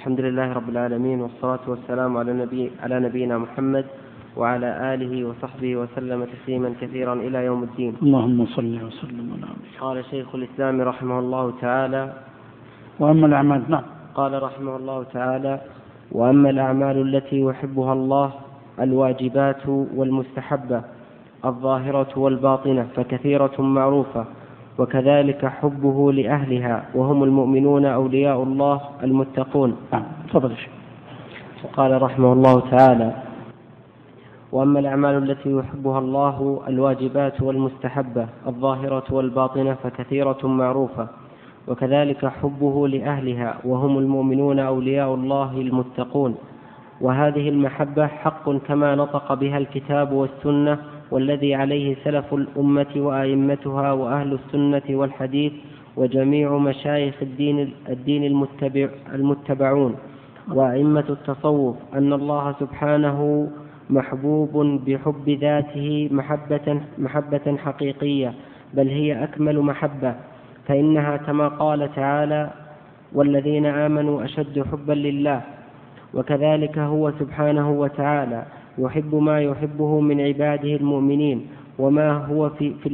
الحمد لله رب العالمين، والصلاة والسلام على نبينا محمد وعلى آله وصحبه وسلم تسليما كثيرا إلى يوم الدين. اللهم صل وسلم على محمد. قال شيخ الإسلام رحمه الله تعالى: وأما الأعمال. نعم. قال رحمه الله تعالى: وأما الأعمال التي يحبها الله الواجبات والمستحبة الظاهرة والباطنة فكثيرة معروفة، وكذلك حبه لأهلها وهم المؤمنون أولياء الله المتقون. تفضل. وقال رحمه الله تعالى: وأما الأعمال التي يحبها الله الواجبات والمستحبة الظاهرة والباطنة فكثيرة معروفة، وكذلك حبه لأهلها وهم المؤمنون أولياء الله المتقون. وهذه المحبة حق كما نطق بها الكتاب والسنة، والذي عليه سلف الأمة وأئمتها وأهل السنة والحديث وجميع مشايخ الدين المتبعون وأئمة التصوف، أن الله سبحانه محبوب بحب ذاته محبة حقيقية، بل هي أكمل محبة، فإنها كما قال تعالى: والذين آمنوا أشد حبا لله. وكذلك هو سبحانه وتعالى يحب ما يحبه من عباده المؤمنين، وما هو في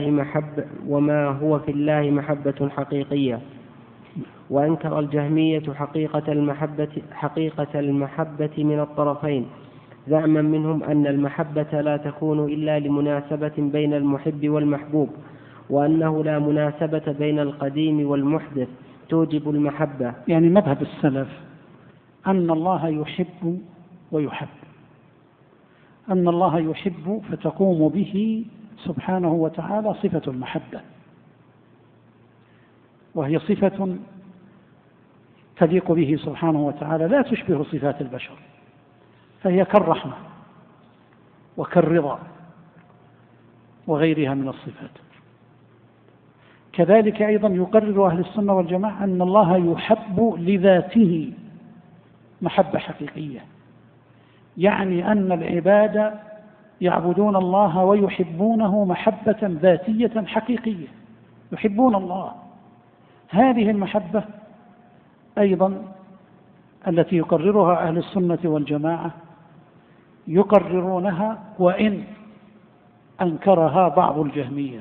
الله محبة حقيقية. وأنكر الجهمية حقيقة المحبة من الطرفين، زعما منهم أن المحبة لا تكون إلا لمناسبة بين المحب والمحبوب، وأنه لا مناسبة بين القديم والمحدث توجب المحبة. يعني مذهب السلف أن الله يحب ويحب، أن الله يحب فتقوم به سبحانه وتعالى صفة المحبة، وهي صفة تليق به سبحانه وتعالى، لا تشبه صفات البشر، فهي كالرحمة وكالرضا وغيرها من الصفات. كذلك أيضا يقرر أهل السنة والجماعة أن الله يحب لذاته محبة حقيقية، يعني أن العباد يعبدون الله ويحبونه محبة ذاتية حقيقية، يحبون الله. هذه المحبة أيضا التي يقررها أهل السنة والجماعة يقررونها وإن أنكرها بعض الجهمية،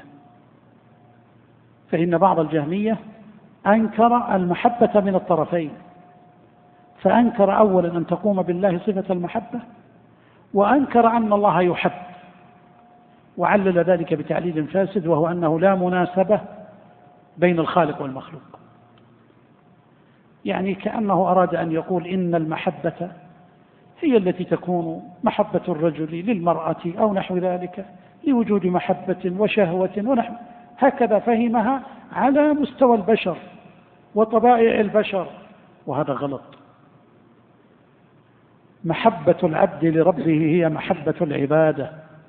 فإن بعض الجهمية أنكر المحبة من الطرفين، فأنكر أولا أن تقوم بالله صفة المحبة، وأنكر أن الله يحب، وعلل ذلك بتعليل فاسد، وهو أنه لا مناسبة بين الخالق والمخلوق. يعني كأنه أراد أن يقول إن المحبة هي التي تكون محبة الرجل للمرأة أو نحو ذلك لوجود محبة وشهوة ونحو، هكذا فهمها على مستوى البشر وطبائع البشر، وهذا غلط. محبة العبد لربه هي محبة العبادة،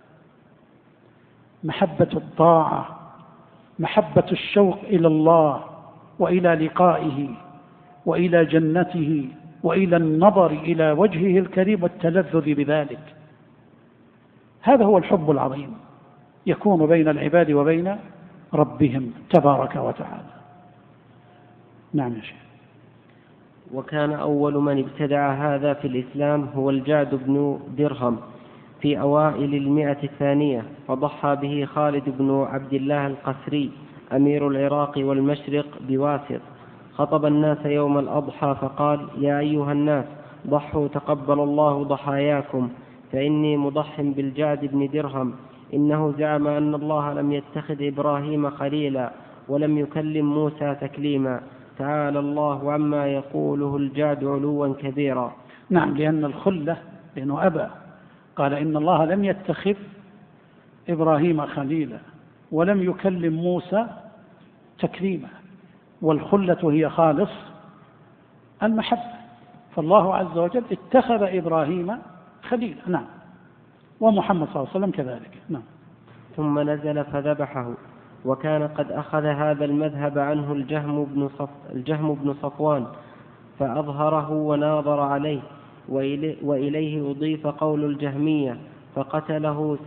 محبة الطاعة، محبة الشوق إلى الله وإلى لقائه وإلى جنته وإلى النظر إلى وجهه الكريم والتلذذ بذلك. هذا هو الحب العظيم يكون بين العباد وبين ربهم تبارك وتعالى. نعم يا شيخ. وكان أول من ابتدع هذا في الإسلام هو الجعد بن درهم في أوائل 100 فضحى به خالد بن عبد الله القسري أمير العراق والمشرق بواسط، خطب الناس يوم الأضحى فقال: يا أيها الناس ضحوا تقبل الله ضحاياكم، فإني مضح بالجعد بن درهم، إنه زعم أن الله لم يتخذ إبراهيم خليلا ولم يكلم موسى تكليما، تعالى الله عما يقوله الجعد علوا كبيرا. نعم، لأن الخلة، لأنه أبى، قال إن الله لم يتخذ إبراهيم خليلا ولم يكلم موسى تكليما، والخلة هي خالص المحبة، فالله عز وجل اتخذ إبراهيم خليلا. نعم، ومحمد صلى الله عليه وسلم كذلك. نعم. ثم نزل فذبحه. وكان قد أخذ هذا المذهب عنه الجهم بن صفوان فأظهره وناظر عليه، وإليه أضيف قول الجهمية، فقتله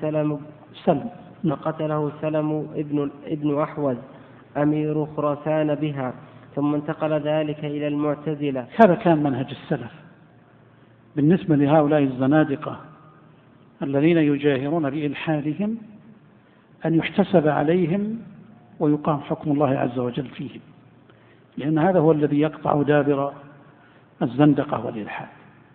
سلم ابن أحوز أمير خراسان بها، ثم انتقل ذلك إلى المعتزلة. هذا كان منهج السلف بالنسبة لهؤلاء الزنادقة الذين يجاهرون بإلحادهم، أن يحتسب عليهم ويقام حكم الله عز وجل فيهم، لأن هذا هو الذي يقطع دابر الزندقة والإلحاد.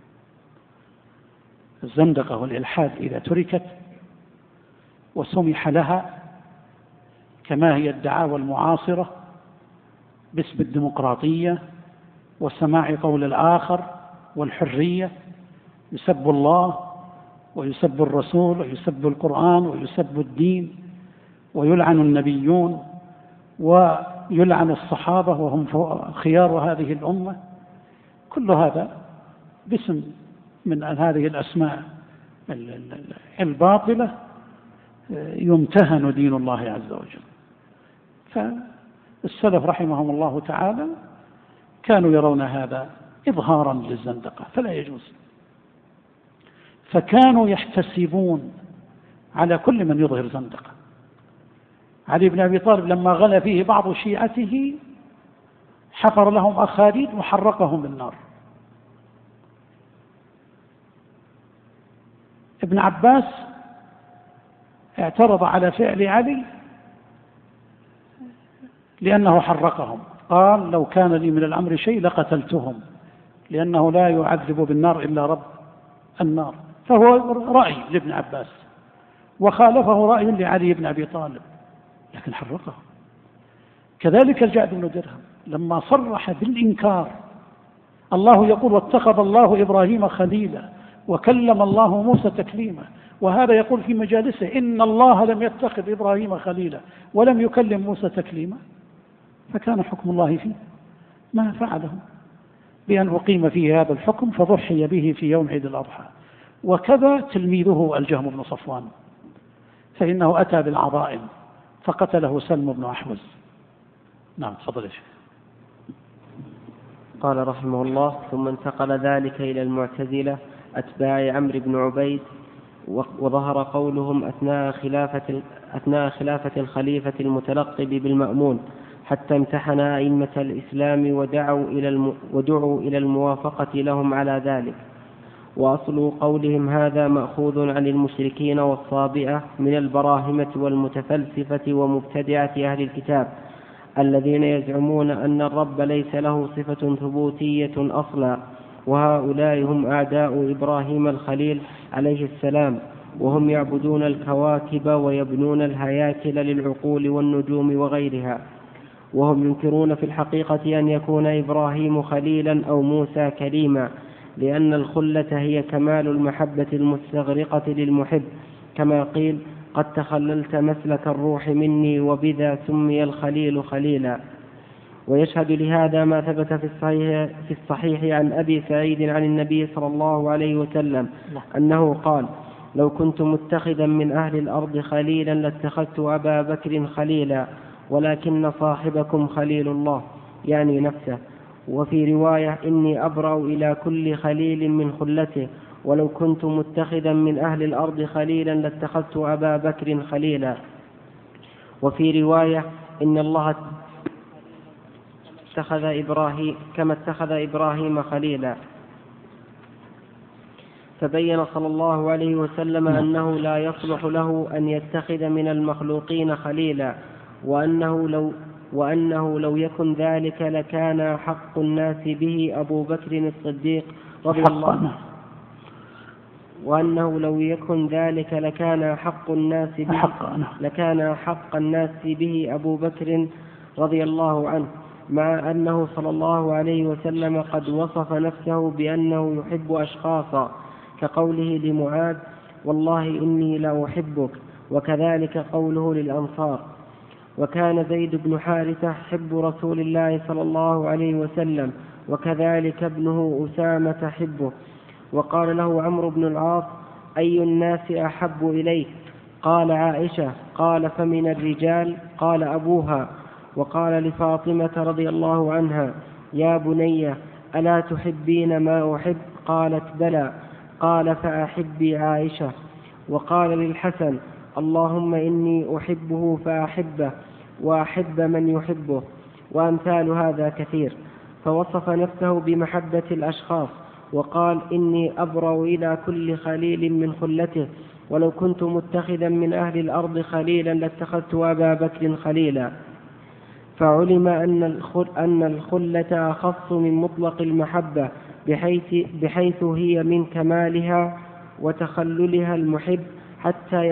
الزندقة والإلحاد إذا تركت وسمح لها كما هي الدعاوى المعاصرة باسم الديمقراطية وسماع قول الآخر والحرية، يسب الله ويسب الرسول ويسب القرآن ويسب الدين ويلعن النبيون ويلعن الصحابة وهم خيار هذه الأمة، كل هذا باسم من هذه الأسماء الباطلة يمتهن دين الله عز وجل. فالسلف رحمهم الله تعالى كانوا يرون هذا إظهارا للزندقة فلا يجوز، فكانوا يحتسبون على كل من يظهر زندقة. علي بن أبي طالب لما غلا فيه بعض شيعته حفر لهم أخاديد وحرقهم بالنار. ابن عباس اعترض على فعل علي لأنه حرقهم، قال لو كان لي من الأمر شيء لقتلتهم، لأنه لا يعذب بالنار إلا رب النار. فهو رأي لابن عباس وخالفه رأي لعلي بن أبي طالب، لكن حرقه. كذلك الجعد بن درهم لما صرح بالإنكار، الله يقول واتخذ الله إبراهيم خليلا وكلم الله موسى تكليما، وهذا يقول في مجالسه إن الله لم يتخذ إبراهيم خليلا ولم يكلم موسى تكليما، فكان حكم الله فيه ما فعله بأن أقيم فيه هذا الحكم فضحي به في يوم عيد الأضحى. وكذا تلميذه الجهم بن صفوان، فإنه أتى بالعظائم فقتله سلم بن أحوز. نعم تفضل. قال رحمه الله ثم انتقل ذلك إلى المعتزلة أتباع عمرو بن عبيد، وظهر قولهم أثناء خلافة الخليفة المتلقب بالمأمون، حتى امتحن أئمة الإسلام ودعوا إلى الموافقة لهم على ذلك. وأصل قولهم هذا مأخوذ عن المشركين والصابئة من البراهمة والمتفلسفة ومبتدعة أهل الكتاب، الذين يزعمون أن الرب ليس له صفة ثبوتية أصلا، وهؤلاء هم أعداء إبراهيم الخليل عليه السلام، وهم يعبدون الكواكب ويبنون الهياكل للعقول والنجوم وغيرها، وهم ينكرون في الحقيقة أن يكون إبراهيم خليلا أو موسى كليما، لأن الخلة هي كمال المحبة المستغرقة للمحب، كما قيل قد تخللت مسلك الروح مني وبذا سمي الخليل خليلا. ويشهد لهذا ما ثبت في الصحيح عن أبي سعيد عن النبي صلى الله عليه وسلم أنه قال لو كنت متخذا من أهل الأرض خليلا لاتخذت أبا بكر خليلا، ولكن صاحبكم خليل الله، يعني نفسه. وفي رواية إني أبرأ إلى كل خليل من خلته، ولو كنت متخذا من أهل الأرض خليلا لاتخذت أبا بكر خليلا. وفي رواية إن الله كما اتخذ إبراهيم خليلا. فبين صلى الله عليه وسلم أنه لا يصلح له أن يتخذ من المخلوقين خليلا، وأنه لو يكن ذلك لكان حق الناس به أبو بكر الصديق رضي الله عنه، وأنه لو يكن ذلك لكان حق الناس به أبو بكر رضي الله عنه، مع أنه صلى الله عليه وسلم قد وصف نفسه بأنه يحب أشخاصا، كقوله لمعاذ والله إني لا أحبك، وكذلك قوله للأنصار. وكان زيد بن حارثة حب رسول الله صلى الله عليه وسلم، وكذلك ابنه أسامة حبه. وقال له عمرو بن العاص أي الناس أحب إليك؟ قال عائشة. قال فمن الرجال؟ قال أبوها. وقال لفاطمة رضي الله عنها يا بني ألا تحبين ما أحب؟ قالت بلى. قال فأحبي عائشة. وقال للحسن اللهم إني أحبه فأحبه وأحب من يحبه. وأمثال هذا كثير. فوصف نفسه بمحبة الأشخاص وقال: إني أبرأ إلى كل خليل من خلته، ولو كنت متخذا من أهل الأرض خليلا لاتخذت أبا بكر خليلا. فعلم أن الخلة أخص من مطلق المحبة، بحيث هي من كمالها وتخللها المحب حتى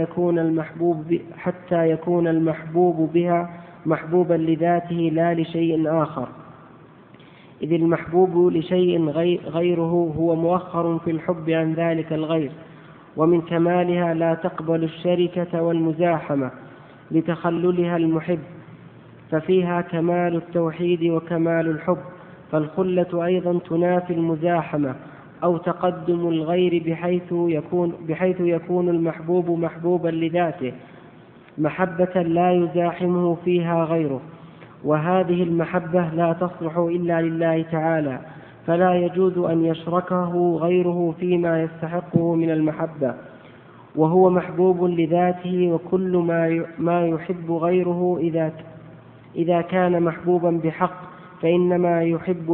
يكون المحبوب بها محبوبا لذاته لا لشيء آخر، إذ المحبوب لشيء غيره هو مؤخر في الحب عن ذلك الغير. ومن كمالها لا تقبل الشركة والمزاحمة لتخللها المحب، ففيها كمال التوحيد وكمال الحب. فالخلة أيضا تنافي المزاحمة أو تقدم الغير، بحيث يكون المحبوب محبوبا لذاته محبة لا يزاحمه فيها غيره، وهذه المحبة لا تصلح إلا لله تعالى، فلا يجوز أن يشركه غيره فيما يستحقه من المحبة، وهو محبوب لذاته. وكل ما يحب غيره إذا كان محبوبا بحق فإنما يحب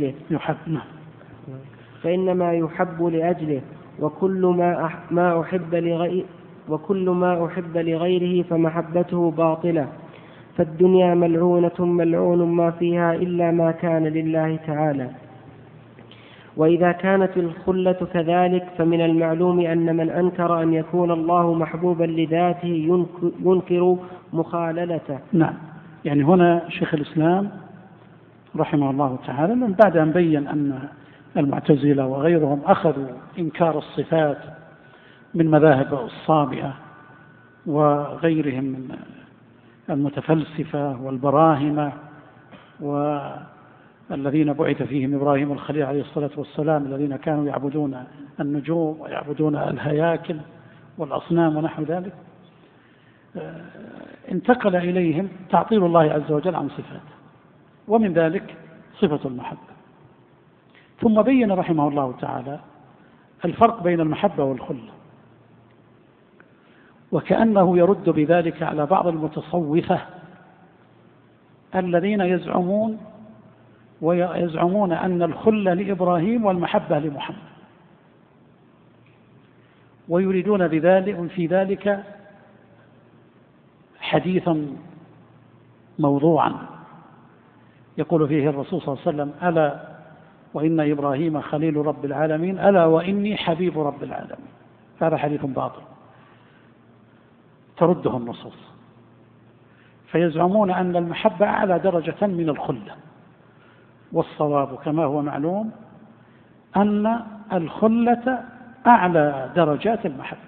لأجله، وكل ما أحب لغيره فمحبته باطلة. فالدنيا ملعونة ملعون ما فيها إلا ما كان لله تعالى. وإذا كانت الخلة كذلك فمن المعلوم أن من أنكر أن يكون الله محبوبا لذاته ينكر مخاللته. نعم، يعني هنا شيخ الإسلام رحمه الله تعالى بعد أن بين أن المعتزلة وغيرهم أخذوا إنكار الصفات من مذاهب الصابئة وغيرهم من المتفلسفة والبراهمة والذين بعث فيهم إبراهيم الخليل عليه الصلاة والسلام، الذين كانوا يعبدون النجوم ويعبدون الهياكل والأصنام ونحو ذلك، انتقل إليهم تعطيل الله عز وجل عن صفاته، ومن ذلك صفة المحبة. ثم بين رحمه الله تعالى الفرق بين المحبة والخلة، وكأنه يرد بذلك على بعض المتصوفة الذين يزعمون أن الخلة لإبراهيم والمحبة لمحمد، ويريدون في ذلك حديثا موضوعا يقول فيه الرسول صلى الله عليه وسلم: ألا وإن إبراهيم خليل رب العالمين، ألا وإني حبيب رب العالمين. هذا حديث باطل ترده النصوص، فيزعمون أن المحبة أعلى درجة من الخلة، والصواب كما هو معلوم أن الخلة أعلى درجات المحبة،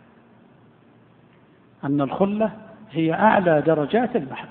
أن الخلة هي أعلى درجات المحبة.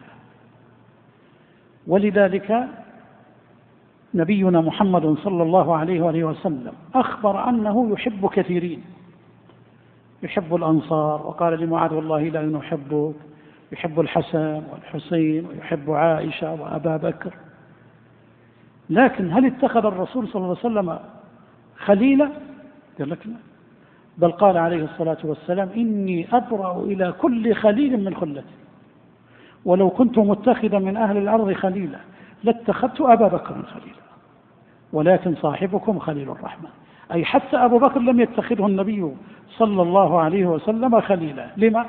ولذلك نبينا محمد صلى الله عليه وآله وسلم أخبر أنه يحب كثيرين، يحب الأنصار، وقال لمعاذ: والله لا نحبك، يحب الحسن والحسين ويحب عائشة وأبا بكر. لكن هل اتخذ الرسول صلى الله عليه وسلم خليلا؟ قال لك لا، بل قال عليه الصلاة والسلام: إني أبرأ إلى كل خليل من خلتي، ولو كنت متخذا من أهل الأرض خليلا لاتخذت أبا بكر خليلا، ولكن صاحبكم خليل الرحمن. أي حتى أبو بكر لم يتخذه النبي صلى الله عليه وسلم خليلا. لما؟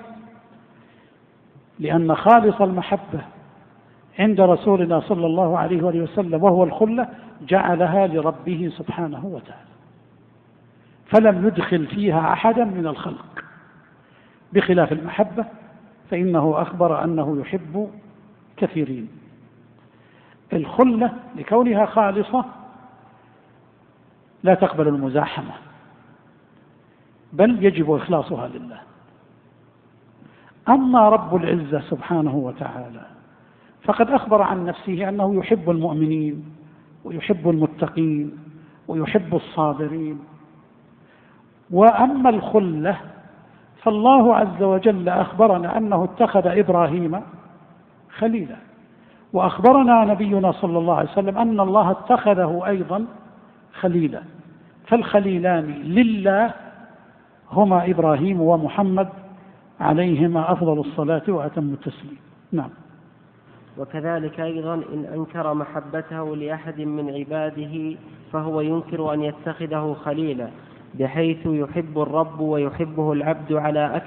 لأن خالص المحبة عند رسولنا صلى الله عليه وسلم وهو الخلة جعلها لربه سبحانه وتعالى، فلم يدخل فيها أحدا من الخلق، بخلاف المحبة فإنه أخبر أنه يحب كثيرين. الخلة لكونها خالصة لا تقبل المزاحمة، بل يجب إخلاصها لله. أما رب العزة سبحانه وتعالى فقد أخبر عن نفسه أنه يحب المؤمنين ويحب المتقين ويحب الصابرين. وأما الخلة فالله عز وجل أخبرنا أنه اتخذ إبراهيم خليلا، وأخبرنا نبينا صلى الله عليه وسلم أن الله اتخذه أيضا خليلا. فالخليلان لله هما إبراهيم ومحمد عليهما أفضل الصلاة وأتم التسليم. نعم. وكذلك أيضا إن أنكر محبته لأحد من عباده فهو ينكر أن يتخذه خليلا، بحيث يحب الرب ويحبه العبد على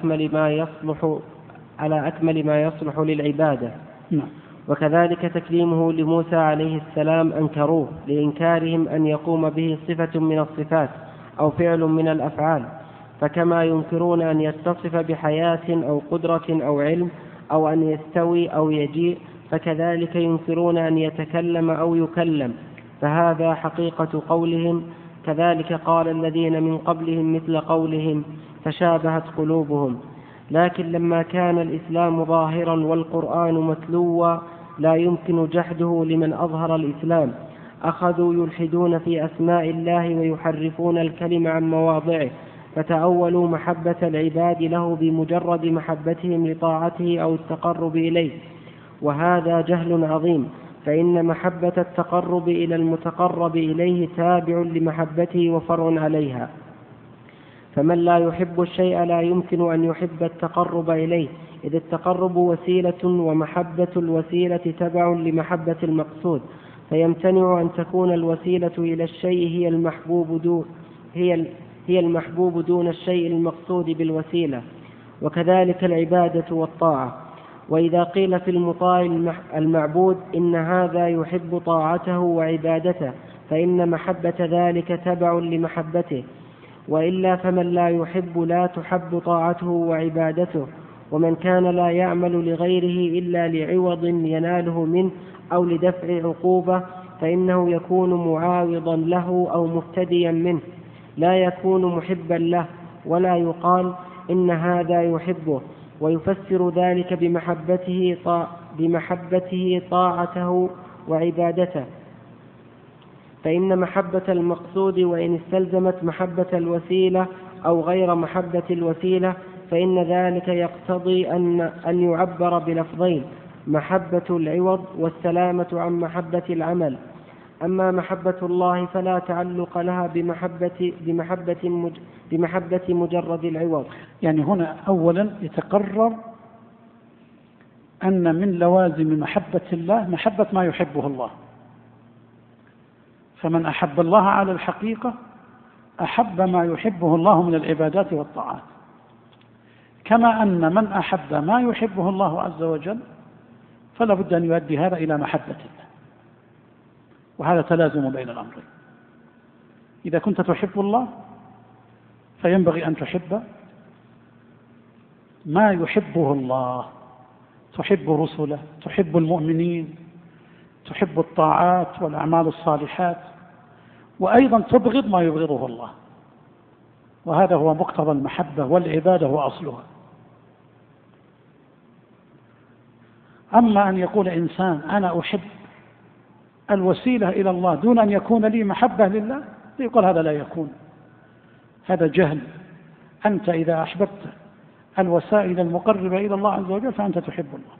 أكمل ما يصلح للعبادة. وكذلك تكليمه لموسى عليه السلام أنكروه لإنكارهم أن يقوم به صفة من الصفات أو فعل من الأفعال، فكما ينكرون أن يتصف بحياة أو قدرة أو علم أو أن يستوي أو يجيء، فكذلك ينكرون أن يتكلم أو يكلم، فهذا حقيقة قولهم. كذلك قال الذين من قبلهم مثل قولهم تشابهت قلوبهم. لكن لما كان الإسلام ظاهرا والقرآن متلوا لا يمكن جحده لمن أظهر الإسلام، أخذوا يلحدون في أسماء الله ويحرفون الكلم عن مواضعه، فتأولوا محبة العباد له بمجرد محبتهم لطاعته أو التقرب إليه، وهذا جهل عظيم، فإن محبة التقرب إلى المتقرب إليه تابع لمحبته وفرع عليها. فمن لا يحب الشيء لا يمكن أن يحب التقرب إليه، إذ التقرب وسيلة ومحبة الوسيلة تبع لمحبة المقصود، فيمتنع أن تكون الوسيلة إلى الشيء هي المحبوب دون الشيء المقصود بالوسيلة، وكذلك العبادة والطاعة. وإذا قيل في المطاع المعبود إن هذا يحب طاعته وعبادته، فإن محبة ذلك تبع لمحبته، وإلا فمن لا يحب لا تحب طاعته وعبادته. ومن كان لا يعمل لغيره إلا لعوض يناله منه أو لدفع عقوبة فإنه يكون معاوضا له أو مفتديا منه، لا يكون محبا له، ولا يقال إن هذا يحبه. ويفسر ذلك بمحبته طاعته وعبادته، فإن محبة المقصود وإن استلزمت محبة الوسيلة أو غير محبة الوسيلة فإن ذلك يقتضي أن يعبر بلفظين: محبة العوض والسلامة عن محبة العمل. أما محبة الله فلا تعلق لها بمحبة مجرد العوض. يعني هنا أولا يتقرر أن من لوازم محبة الله محبة ما يحبه الله، فمن أحب الله على الحقيقة أحب ما يحبه الله من العبادات والطاعات، كما أن من أحب ما يحبه الله عز وجل فلا بد أن يؤدي هذا إلى محبة الله، وهذا تلازم بين الأمرين. إذا كنت تحب الله فينبغي أن تحب ما يحبه الله، تحب رسله، تحب المؤمنين، تحب الطاعات والأعمال الصالحات، وأيضا تبغض ما يبغضه الله، وهذا هو مقتضى المحبة، والعبادة هو أصلها. أما أن يقول إنسان أنا أحب الوسيلة إلى الله دون أن يكون لي محبة لله، يقول هذا لا يكون، هذا جهل. أنت إذا أحببت الوسائل المقربة إلى الله عز وجل فأنت تحب الله،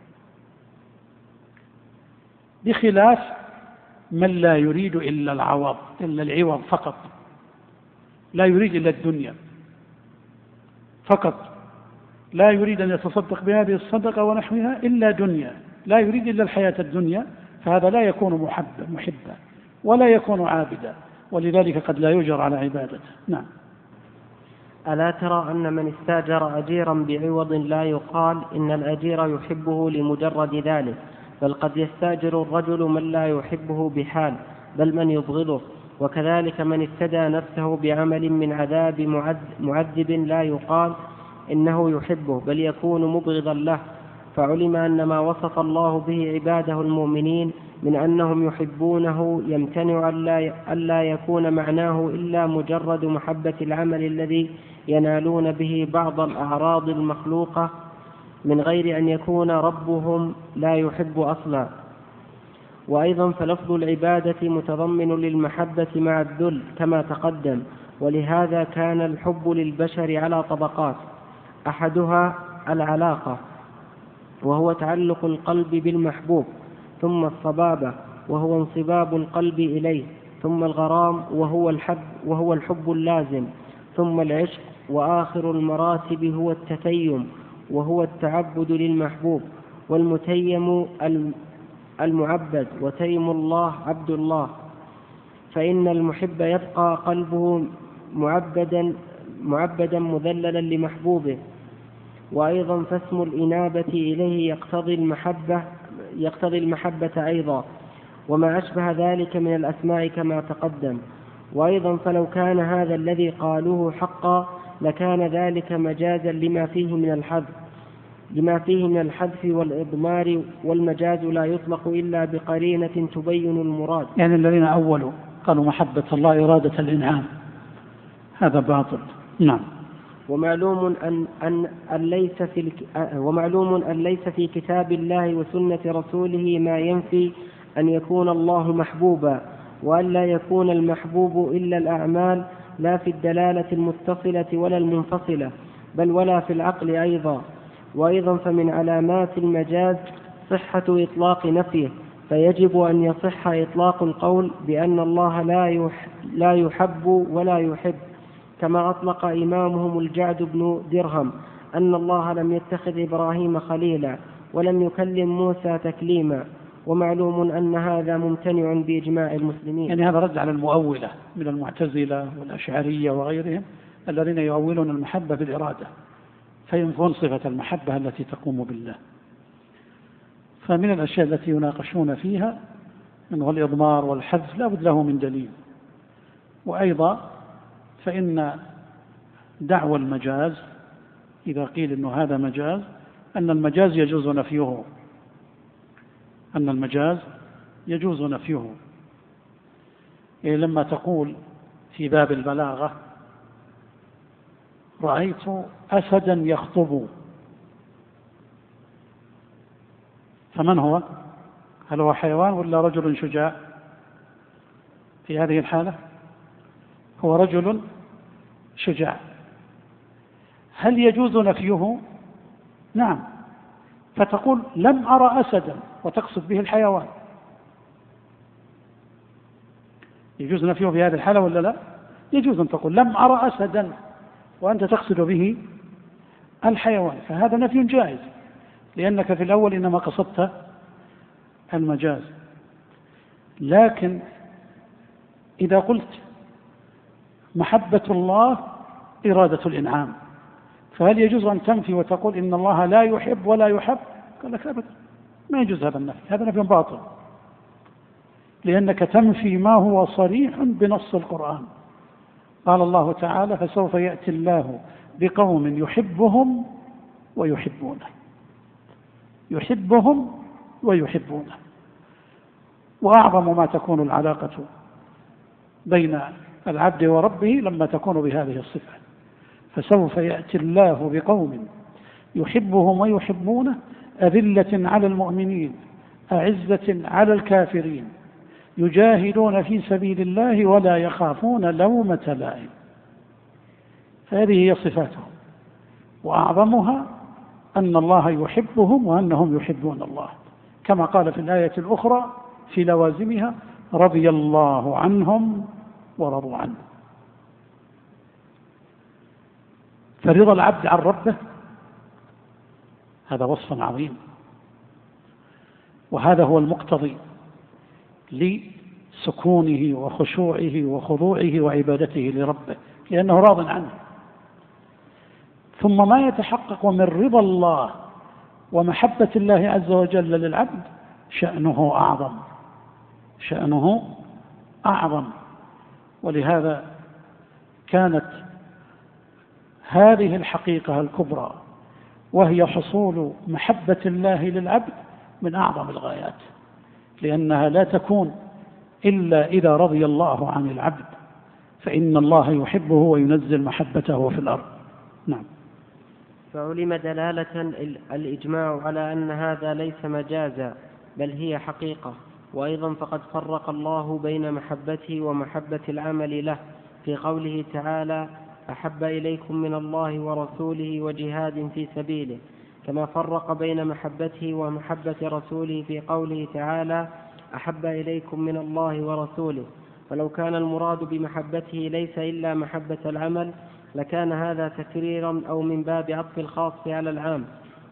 بخلاف من لا يريد إلا العوض، إلا العوض فقط، لا يريد إلا الدنيا فقط، لا يريد أن يتصدق بهذه الصدقة ونحوها إلا دنيا، لا يريد إلا الحياة الدنيا، فهذا لا يكون محبا ولا يكون عابدا، ولذلك قد لا يجر على عبادته. نعم. ألا ترى أن من استاجر أجيرا بعوض لا يقال إن الأجير يحبه لمجرد ذلك، بل قد يستاجر الرجل من لا يحبه بحال، بل من يبغضه. وكذلك من افتدى نفسه بعمل من عذاب معذب لا يقال إنه يحبه، بل يكون مبغضا له. فعلم أن ما وصف الله به عباده المؤمنين من أنهم يحبونه يمتنع ألا يكون معناه إلا مجرد محبة العمل الذي ينالون به بعض الأعراض المخلوقة، من غير أن يكون ربهم لا يحب أصلا. وأيضا فلفظ العبادة متضمن للمحبة مع الذل كما تقدم، ولهذا كان الحب للبشر على طبقات: أحدها العلاقة وهو تعلق القلب بالمحبوب، ثم الصبابة وهو انصباب القلب إليه، ثم الغرام وهو الحب اللازم، ثم العشق، وآخر المراتب هو التتيم وهو التعبد للمحبوب. والمتيم المعبد، وتيم الله عبد الله، فإن المحب يبقى قلبه معبدا مذللا لمحبوبه. وأيضا فاسم الإنابة إليه يقتضي المحبة أيضا، وما أشبه ذلك من الأسماء كما تقدم. وأيضا فلو كان هذا الذي قالوه حقا لكان ذلك مجازا لما فيه من الحذف والإضمار، والمجاز لا يطلق إلا بقرينة تبين المراد. يعني الذين أولوا قالوا محبة الله إرادة الإنعام، هذا باطل. نعم. ومعلوم أن ليس في كتاب الله وسنة رسوله ما ينفي أن يكون الله محبوبا، وأن لا يكون المحبوب إلا الأعمال، لا في الدلالة المتصلة ولا المنفصلة، بل ولا في العقل أيضا. وأيضا فمن علامات المجاز صحة إطلاق نفيه، فيجب أن يصح إطلاق القول بأن الله لا يحب ولا يحب، كما أطلق إمامهم الجعد بن درهم أن الله لم يتخذ إبراهيم خليلا ولم يكلم موسى تكليما. ومعلوم أن هذا ممتنع بإجماع المسلمين. يعني هذا رد على المؤولة من المعتزلة والأشعرية وغيرهم الذين يؤولون المحبة بالإرادة، فينفون صفة المحبة التي تقوم بالله. فمن الأشياء التي يناقشون فيها منه الإضمار والحذف لا بد له من دليل. وأيضا فإن دعوى المجاز إذا قيل إنه هذا مجاز، أن المجاز يجوز نفيه. يعني لما تقول في باب البلاغة رأيت أسدا يخطب، فمن هو؟ هل هو حيوان ولا رجل شجاع؟ في هذه الحالة هو رجل شجاع. هل يجوز نفيه؟ نعم. فتقول لم أرى أسدا وتقصد به الحيوان، يجوز نفيه في هذه الحالة ولا لا؟ يجوز أن تقول لم أرى أسدا وأنت تقصد به الحيوان، فهذا نفي جائز، لأنك في الأول إنما قصدت المجاز. لكن إذا قلت محبة الله إرادة الإنعام، فهل يجوز أن تنفي وتقول إن الله لا يحب ولا يحب؟ قال لك أبدا، ما يجوز هذا النفي، هذا نفي باطل، لأنك تنفي ما هو صريح بنص القرآن. قال الله تعالى فسوف يأتي الله بقوم يحبهم ويحبونه، يحبهم ويحبونه. وأعظم ما تكون العلاقة بين العبد وربه لما تكون بهذه الصفة، فسوف يأتي الله بقوم يحبهم ويحبونه أذلة على المؤمنين أعزة على الكافرين يجاهدون في سبيل الله ولا يخافون لومة لائم. فهذه هي صفاتهم، وأعظمها أن الله يحبهم وأنهم يحبون الله، كما قال في الآية الأخرى في لوازمها رضي الله عنهم ورضوا عنه. فرضا العبد عن ربه هذا وصف عظيم، وهذا هو المقتضي لسكونه وخشوعه وخضوعه وعبادته لربه، لأنه راض عنه. ثم ما يتحقق من رضا الله ومحبة الله عز وجل للعبد شأنه أعظم. ولهذا كانت هذه الحقيقة الكبرى وهي حصول محبة الله للعبد من أعظم الغايات، لأنها لا تكون إلا إذا رضي الله عن العبد، فإن الله يحبه وينزل محبته في الأرض. نعم. فعلم دلالة الإجماع على أن هذا ليس مجازا بل هي حقيقة. وأيضا فقد فرق الله بين محبته ومحبة العمل له في قوله تعالى أحب إليكم من الله ورسوله وجهاد في سبيله، كما فرق بين محبته ومحبة رسوله في قوله تعالى أحب إليكم من الله ورسوله. فلو كان المراد بمحبته ليس إلا محبة العمل لكان هذا تكريرا أو من باب عطف الخاص على العام،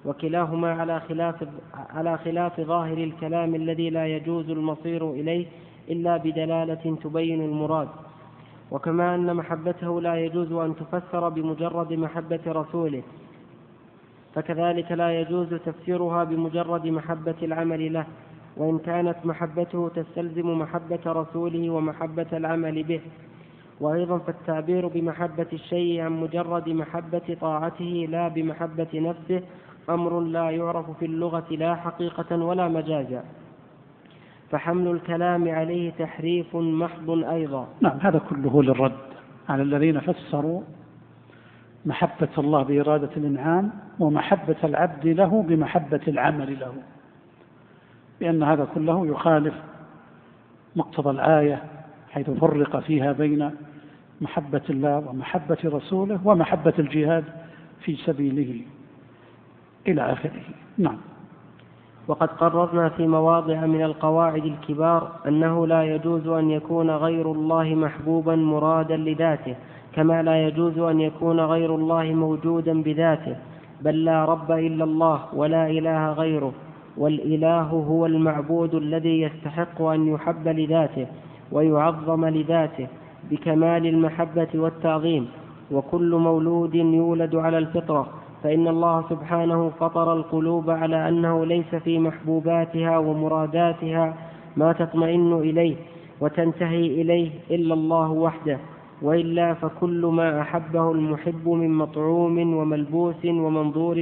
وكلاهما على خلاف ظاهر الكلام الذي لا يجوز المصير إليه إلا بدلالة تبين المراد. وكما أن محبته لا يجوز أن تفسر بمجرد محبة رسوله، فكذلك لا يجوز تفسيرها بمجرد محبة العمل له، وإن كانت محبته تستلزم محبة رسوله ومحبة العمل به. وأيضا فالتعبير بمحبة الشيء عن مجرد محبة طاعته لا بمحبة نفسه أمر لا يعرف في اللغة لا حقيقة ولا مجازا، فحمل الكلام عليه تحريف محض أيضا. نعم، هذا كله للرد على الذين فسروا محبة الله بإرادة الإنعام ومحبة العبد له بمحبة العمل له، لأن هذا كله يخالف مقتضى الآية، حيث فرق فيها بين محبة الله ومحبة رسوله ومحبة الجهاد في سبيله إلى آخره. نعم. وقد قررنا في مواضع من القواعد الكبار أنه لا يجوز أن يكون غير الله محبوبا مرادا لذاته، كما لا يجوز أن يكون غير الله موجودا بذاته، بل لا رب إلا الله ولا إله غيره، والإله هو المعبود الذي يستحق أن يحب لذاته ويعظم لذاته بكمال المحبة والتعظيم. وكل مولود يولد على الفطرة، فإن الله سبحانه فطر القلوب على أنه ليس في محبوباتها ومراداتها ما تطمئن إليه وتنتهي إليه إلا الله وحده، وإلا فكل ما أحبه المحب من مطعوم وملبوس ومنظور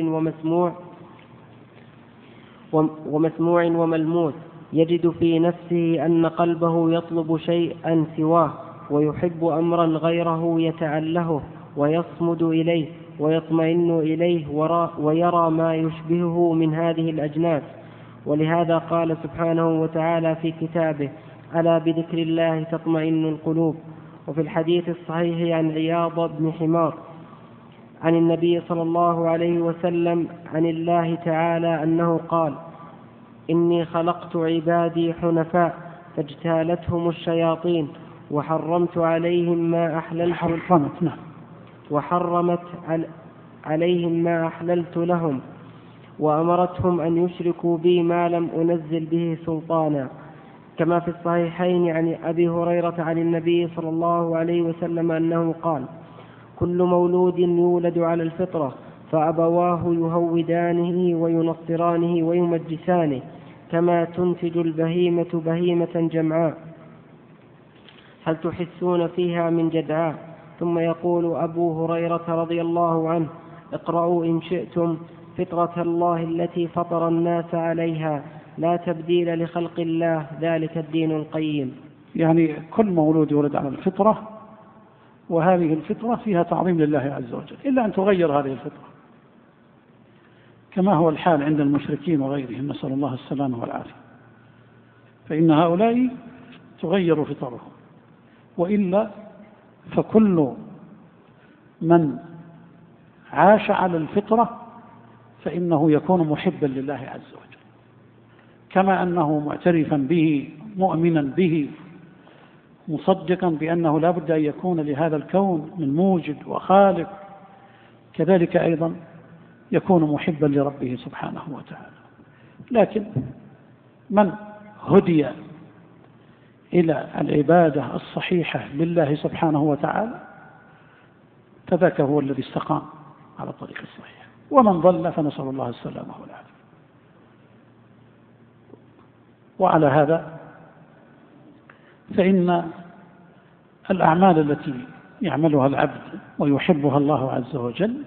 ومسموع وملموس يجد في نفسه أن قلبه يطلب شيئا سواه، ويحب أمرا غيره يتعلهه ويصمد إليه ويطمئن إليه ويرى ما يشبهه من هذه الأجناس. ولهذا قال سبحانه وتعالى في كتابه: ألا بذكر الله تطمئن القلوب. وفي الحديث الصحيح عن عياض بن حمار عن النبي صلى الله عليه وسلم عن الله تعالى أنه قال: إني خلقت عبادي حنفاء فاجتالتهم الشياطين وحرمت عليهم ما أحللت لهم وأمرتهم أن يشركوا بي ما لم أنزل به سلطانا. كما في الصحيحين عن أبي هريرة عن النبي صلى الله عليه وسلم أنه قال: كل مولود يولد على الفطرة فأبواه يهودانه وينصرانه ويمجسانه، كما تنتج البهيمة بهيمة جمعاء هل تحسون فيها من جدعاء. ثم يقول أبو هريرة رضي الله عنه: اقرأوا إن شئتم فطرة الله التي فطر الناس عليها لا تبديل لخلق الله ذلك الدين القيم. يعني كل مولود يولد على الفطرة، وهذه الفطرة فيها تعظيم لله عز وجل، إلا أن تغير هذه الفطرة، كما هو الحال عند المشركين وغيرهم، نسأل الله السلامة والعافية، فإن هؤلاء تغير فطرهم، وإلا فكل من عاش على الفطرة فإنه يكون محبا لله عز وجل، كما أنه معترفا به مؤمنا به مصدقا بأنه لا بد أن يكون لهذا الكون من موجد وخالق، كذلك أيضا يكون محبا لربه سبحانه وتعالى. لكن من هدي إلى العبادة الصحيحة لله سبحانه وتعالى فذاك هو الذي استقام على الطريق الصحيح، ومن ضل فنسأل الله السلامة والعافية. وعلى هذا فإن الأعمال التي يعملها العبد ويحبها الله عز وجل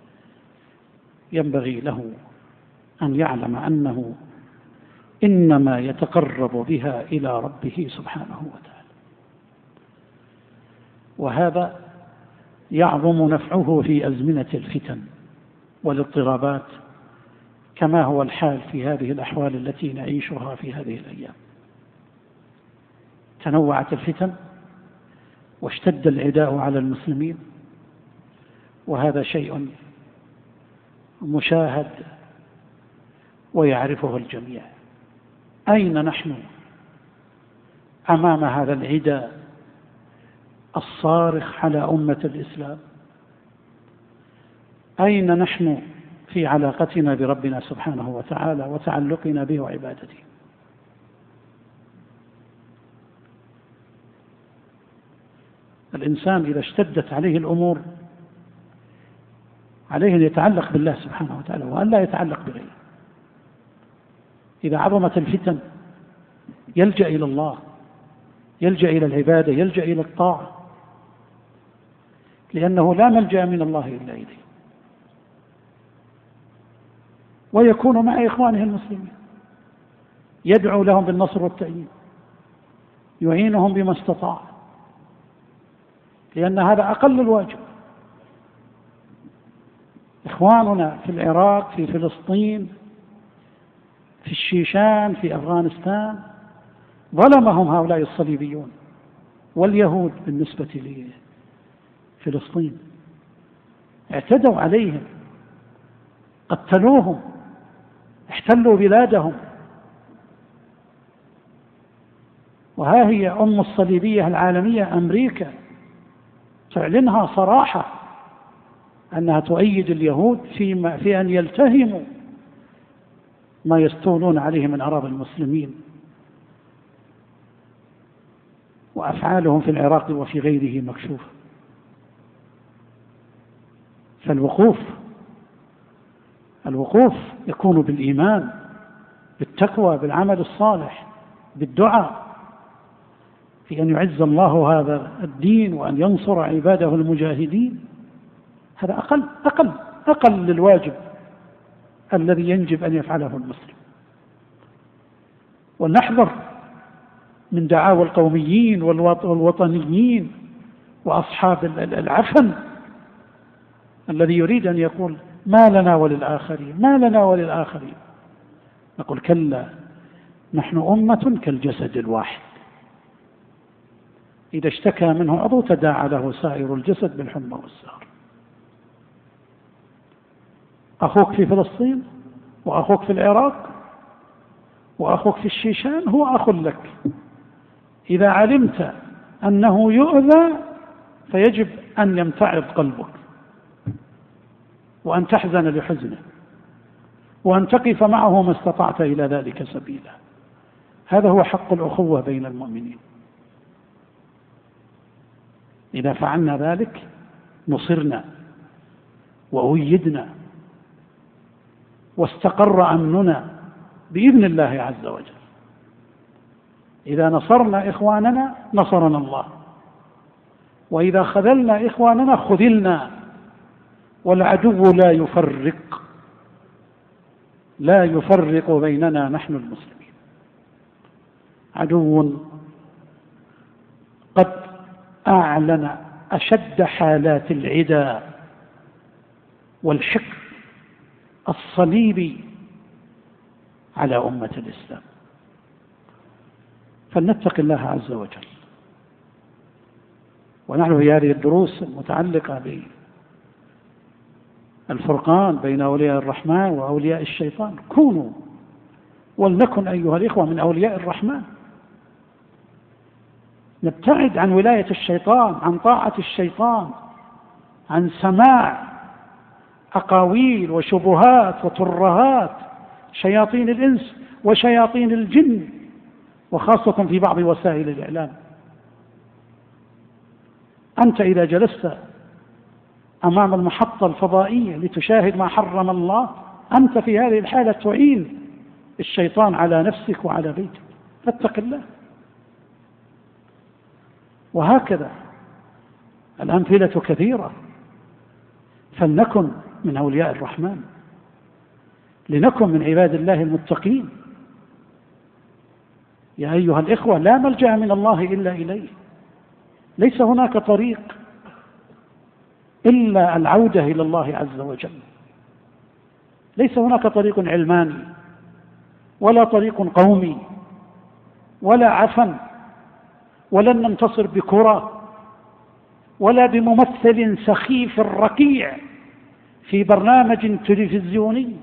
ينبغي له أن يعلم أنه إنما يتقرب بها إلى ربه سبحانه وتعالى، وهذا يعظم نفعه في أزمنة الفتن والاضطرابات، كما هو الحال في هذه الأحوال التي نعيشها في هذه الأيام. تنوعت الفتن واشتد العداء على المسلمين، وهذا شيء مشاهد ويعرفه الجميع. أين نحن أمام هذا العداء الصارخ على أمة الإسلام؟ أين نحن في علاقتنا بربنا سبحانه وتعالى وتعلقنا به وعبادته. الإنسان إذا اشتدت عليه الأمور عليه أن يتعلق بالله سبحانه وتعالى وأن لا يتعلق بغيره. إذا عظمت الفتن يلجأ إلى الله، يلجأ إلى العبادة، يلجأ إلى الطاعة، لأنه لا ملجأ من الله إلا إليه. ويكون مع إخوانه المسلمين، يدعو لهم بالنصر والتأييد، يعينهم بما استطاع، لأن هذا أقل الواجب. إخواننا في العراق، في فلسطين، في الشيشان، في أفغانستان، ظلمهم هؤلاء الصليبيون واليهود بالنسبة لفلسطين، اعتدوا عليهم، قتلوهم، احتلوا بلادهم. وها هي أم الصليبية العالمية أمريكا تعلنها صراحة أنها تؤيد اليهود في أن يلتهموا ما يستولون عليه من أراضي المسلمين، وأفعالهم في العراق وفي غيره مكشوفة. فالوقوف يكون بالإيمان، بالتقوى، بالعمل الصالح، بالدعاء، في أن يعز الله هذا الدين وأن ينصر عباده المجاهدين. هذا أقل للواجب الذي يجب أن يفعله المسلم. ولنحذر من دعاوى القوميين والوطنيين وأصحاب العفن الذي يريد أن يقول ما لنا وللآخرين، ما لنا وللآخرين. نقول كلا، نحن أمة كالجسد الواحد، إذا اشتكى منه عضو تداعى له سائر الجسد بالحمى والسهر. أخوك في فلسطين، وأخوك في العراق، وأخوك في الشيشان هو أخ لك. إذا علمت أنه يؤذى فيجب أن يمتعض قلبك، وأن تحزن لحزنه، وأن تقف معه ما استطعت إلى ذلك سبيلا. هذا هو حق الأخوة بين المؤمنين. إذا فعلنا ذلك نصرنا وأيدنا واستقر أمننا بإذن الله عز وجل. إذا نصرنا إخواننا نصرنا الله، وإذا خذلنا إخواننا خذلنا. والعدو لا يفرق بيننا نحن المسلمين. عدو قد أعلن أشد حالات العدا والحقد الصليبي على أمة الإسلام. فلنتق الله عز وجل. ونحن في هذه الدروس المتعلقة بالفرقان بين أولياء الرحمن وأولياء الشيطان، كونوا ولنكن أيها الإخوة من أولياء الرحمن. نبتعد عن ولاية الشيطان، عن طاعة الشيطان، عن سماع أقاويل وشبهات وترهات شياطين الإنس وشياطين الجن، وخاصة في بعض وسائل الإعلام. أنت إذا جلست أمام المحطة الفضائية لتشاهد ما حرم الله، أنت في هذه الحالة تعين الشيطان على نفسك وعلى بيتك، فاتق الله. وهكذا الأمثلة كثيرة. فلنكن من أولياء الرحمن، لنكن من عباد الله المتقين. يا أيها الإخوة، لا ملجأ من الله إلا إليه. ليس هناك طريق إلا العودة إلى الله عز وجل. ليس هناك طريق علماني ولا طريق قومي ولا عفن، ولن ننتصر بكرة ولا بممثل سخيف ركيع في برنامج تلفزيوني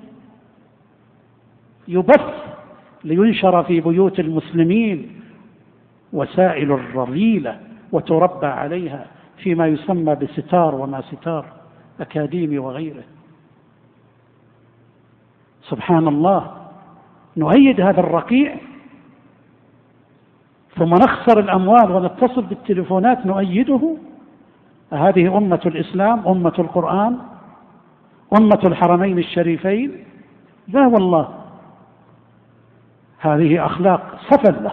يبث لينشر في بيوت المسلمين وسائل الرذيلة وتربى عليها فيما يسمى بستار وما ستار أكاديمي وغيره. سبحان الله، نؤيد هذا الرقيع ثم نخسر الأموال ونتصل بالتليفونات نؤيده. هذه أمة الإسلام، أمة القرآن، أمة الحرمين الشريفين؟ لا والله، هذه أخلاق سفلة.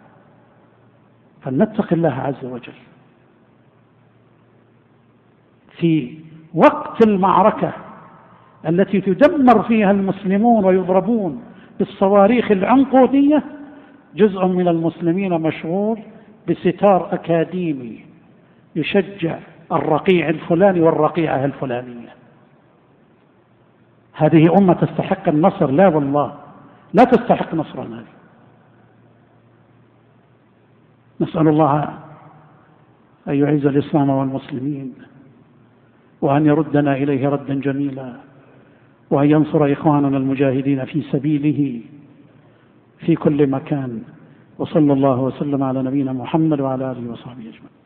فلنتق الله عز وجل. في وقت المعركة التي تدمر فيها المسلمون ويضربون بالصواريخ العنقودية، جزء من المسلمين مشغول بستار أكاديمي يشجع الرقيع الفلاني والرقيعة الفلانية. هذه أمة تستحق النصر؟ لا والله، لا تستحق نصرنا. نسأل الله أن يعز الإسلام والمسلمين، وأن يردنا إليه ردا جميلا، وأن ينصر إخواننا المجاهدين في سبيله في كل مكان. وصلى الله وسلم على نبينا محمد وعلى آله وصحبه أجمعين.